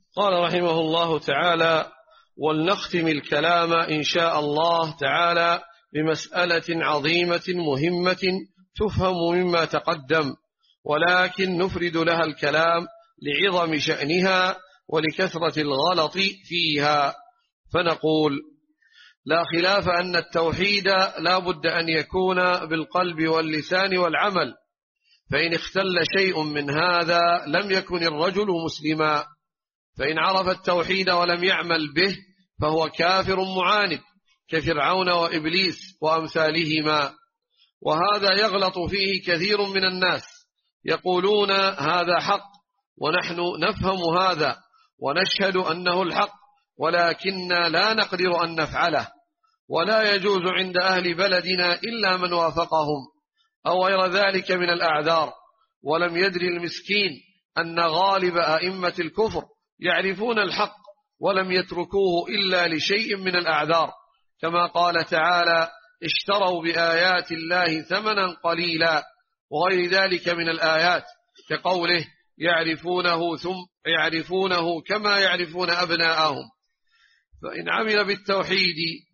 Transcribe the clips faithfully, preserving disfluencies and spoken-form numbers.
قال رحمه الله تعالى: ولنختم الكلام إن شاء الله تعالى بمسألة عظيمة مهمة تفهم مما تقدم، ولكن نفرد لها الكلام لعظم شأنها ولكثرة الغلط فيها. فنقول: لا خلاف أن التوحيد لا بد أن يكون بالقلب واللسان والعمل، فإن اختل شيء من هذا لم يكن الرجل مسلما، فإن عرف التوحيد ولم يعمل به فهو كافر معاند كفرعون وإبليس وأمثالهما. وهذا يغلط فيه كثير من الناس، يقولون هذا حق ونحن نفهم هذا ونشهد أنه الحق، ولكننا لا نقدر أن نفعله، ولا يجوز عند أهل بلدنا إلا من وافقهم أو غير ذلك من الأعذار. ولم يدري المسكين أن غالب أئمة الكفر يعرفون الحق ولم يتركوه إلا لشيء من الأعذار، كما قال تعالى: اشتروا بآيات الله ثمنا قليلا، وغير ذلك من الآيات، كقوله: يعرفونه ثم يعرفونه كما يعرفون أبناءهم. فإن عمل بالتوحيد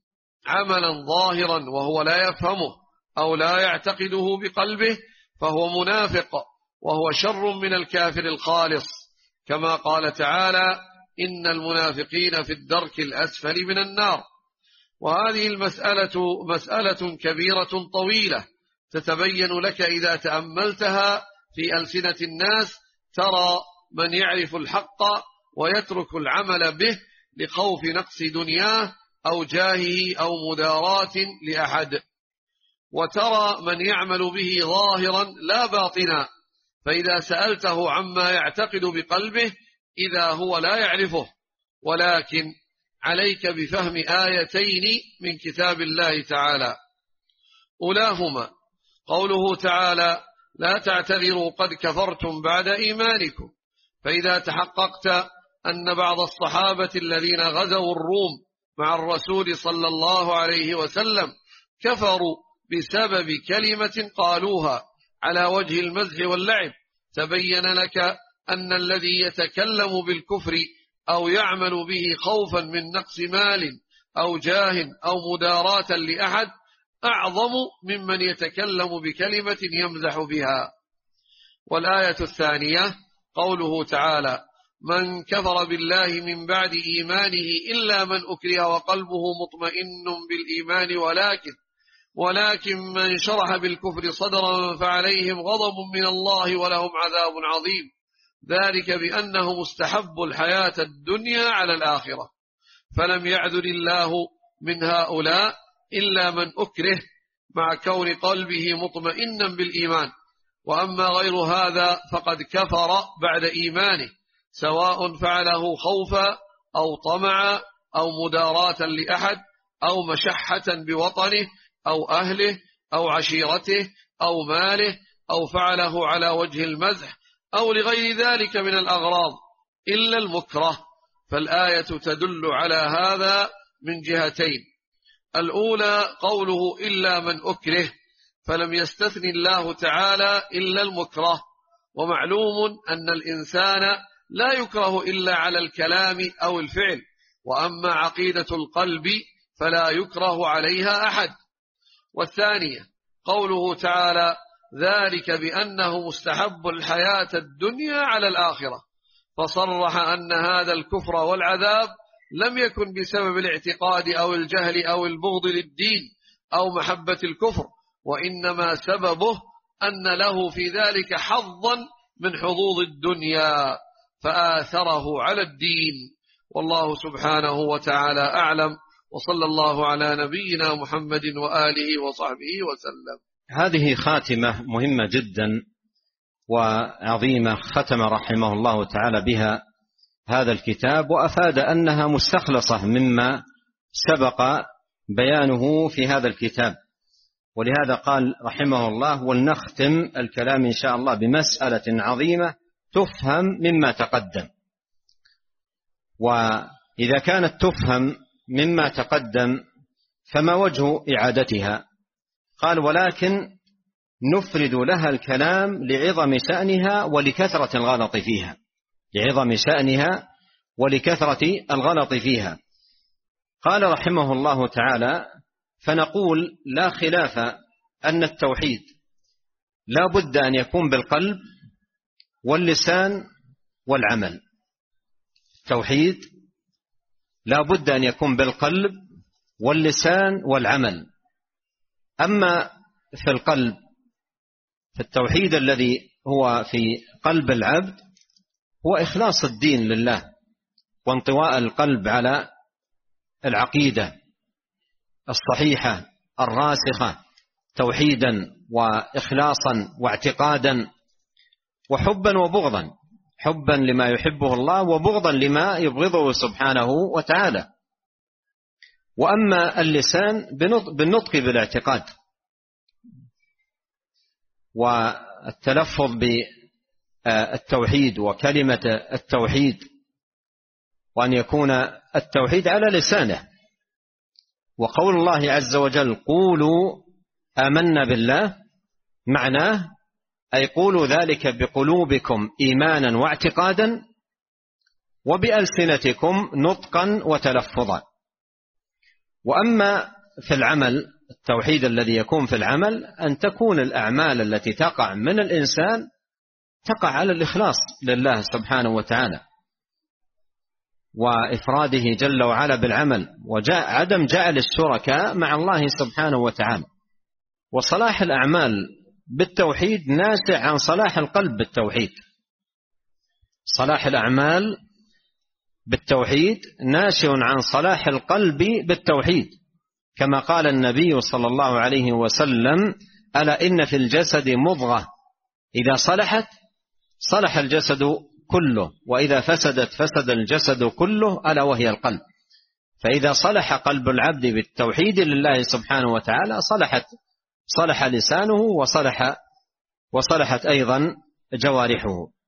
عملا ظاهرا وهو لا يفهمه أو لا يعتقده بقلبه فهو منافق، وهو شر من الكافر الخالص، كما قال تعالى: إن المنافقين في الدرك الأسفل من النار. وهذه المسألة مسألة كبيرة طويلة تتبين لك إذا تأملتها في ألسنة الناس، ترى من يعرف الحق ويترك العمل به لخوف نقص دنياه أو جاهه أو مداراة لأحد، وترى من يعمل به ظاهرا لا باطنا، فإذا سألته عما يعتقد بقلبه إذا هو لا يعرفه. ولكن عليك بفهم آيتين من كتاب الله تعالى، أولاهما قوله تعالى: لا تعتذروا قد كفرتم بعد إيمانكم. فإذا تحققت أن بعض الصحابة الذين غزوا الروم مع الرسول صلى الله عليه وسلم كفروا بسبب كلمة قالوها على وجه المزح واللعب، تبين لك أن الذي يتكلم بالكفر أو يعمل به خوفا من نقص مال أو جاه أو مداراة لأحد أعظم ممن يتكلم بكلمة يمزح بها. والآية الثانية قوله تعالى: من كفر بالله من بعد إيمانه إلا من أكره وقلبه مطمئن بالإيمان ولكن ولكن من شرح بالكفر صدرا فعليهم غضب من الله ولهم عذاب عظيم، ذلك بأنه مستحب الحياة الدنيا على الآخرة، فلم يعذر الله من هؤلاء إلا من أكره مع كون قلبه مطمئنا بالإيمان. وأما غير هذا فقد كفر بعد إيمانه، سواء فعله خوفا أو طمعا أو مداراة لأحد أو مشحة بوطنه أو أهله أو عشيرته أو ماله، أو فعله على وجه المزح أو لغير ذلك من الأغراض إلا المكره. فالآية تدل على هذا من جهتين: الأولى قوله إلا من أكره، فلم يستثني الله تعالى إلا المكره، ومعلوم أن الإنسان لا يكره إلا على الكلام أو الفعل، وأما عقيدة القلب فلا يكره عليها أحد. والثانية قوله تعالى: ذلك بأنه مستحب الحياة الدنيا على الآخرة، فصرح أن هذا الكفر والعذاب لم يكن بسبب الاعتقاد أو الجهل أو البغض للدين أو محبة الكفر، وإنما سببه أن له في ذلك حظا من حظوظ الدنيا فآثره على الدين. والله سبحانه وتعالى أعلم، وصلى الله على نبينا محمد وآله وصحبه وسلم. هذه خاتمة مهمة جدا وعظيمة ختم رحمه الله تعالى بها هذا الكتاب، وأفاد أنها مستخلصة مما سبق بيانه في هذا الكتاب. ولهذا قال رحمه الله: ولنختم الكلام إن شاء الله بمسألة عظيمة تفهم مما تقدم. وإذا كانت تفهم مما تقدم فما وجه إعادتها؟ قال: ولكن نفرد لها الكلام لعظم شأنها ولكثرة الغلط فيها. لعظم شأنها ولكثرة الغلط فيها. قال رحمه الله تعالى: فنقول لا خلاف أن التوحيد لا بد أن يكون بالقلب واللسان والعمل. التوحيد لا بد أن يكون بالقلب واللسان والعمل. أما في القلب، في التوحيد الذي هو في قلب العبد، هو إخلاص الدين لله وانطواء القلب على العقيدة الصحيحة الراسخة توحيدا وإخلاصا واعتقادا وحبا وبغضا، حبا لما يحبه الله وبغضا لما يبغضه سبحانه وتعالى. وأما اللسان بالنطق بالاعتقاد والتلفظ بالتوحيد وكلمة التوحيد، وأن يكون التوحيد على لسانه. وقول الله عز وجل: قولوا آمنا بالله، معناه أي قولوا ذلك بقلوبكم إيمانا واعتقادا، وبألسنتكم نطقا وتلفظا. وأما في العمل، التوحيد الذي يكون في العمل أن تكون الأعمال التي تقع من الإنسان تقع على الإخلاص لله سبحانه وتعالى وإفراده جل وعلا بالعمل، وجاء عدم جعل الشركاء مع الله سبحانه وتعالى. وصلاح الأعمال بالتوحيد ناشئ عن صلاح القلب بالتوحيد. صلاح الأعمال بالتوحيد ناشئ عن صلاح القلب بالتوحيد، كما قال النبي صلى الله عليه وسلم: ألا إن في الجسد مضغة إذا صلحت صلح الجسد كله، وإذا فسدت فسد الجسد كله، ألا وهي القلب. فإذا صلح قلب العبد بالتوحيد لله سبحانه وتعالى صلحت صلح لسانه وصلح وصلحت أيضا جوارحه.